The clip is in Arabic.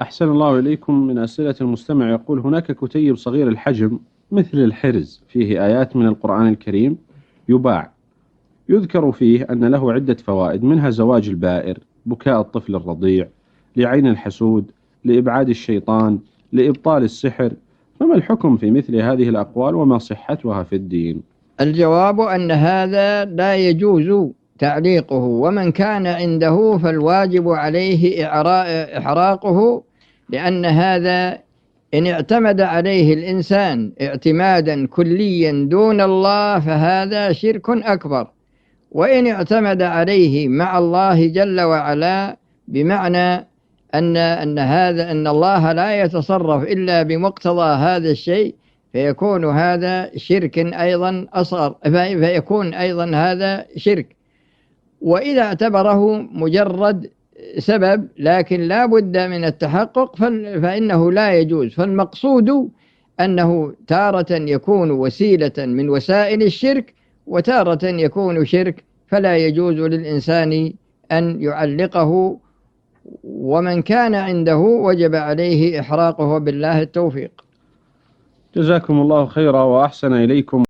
أحسن الله إليكم. من أسئلة المستمع يقول: هناك كتيب صغير الحجم مثل الحرز فيه آيات من القرآن الكريم يباع، يذكر فيه أن له عدة فوائد، منها زواج البائر، بكاء الطفل الرضيع، لعين الحسود، لإبعاد الشيطان، لإبطال السحر. فما الحكم في مثل هذه الأقوال وما صحتها في الدين؟ الجواب أن هذا لا يجوز تعليقه، ومن كان عنده فالواجب عليه إحراقه، لأن هذا إن اعتمد عليه الإنسان اعتمادا كليا دون الله فهذا شرك أكبر، وإن اعتمد عليه مع الله جل وعلا بمعنى أن الله لا يتصرف إلا بمقتضى هذا الشيء، فيكون هذا شرك أيضا أصغر، فيكون أيضا هذا شرك. وإذا اعتبره مجرد سبب لكن لا بد من التحقق فإنه لا يجوز. فالمقصود أنه تارة يكون وسيلة من وسائل الشرك، وتارة يكون شرك، فلا يجوز للإنسان أن يعلقه، ومن كان عنده وجب عليه إحراقه، بالله التوفيق. جزاكم الله خيرا وأحسن إليكم.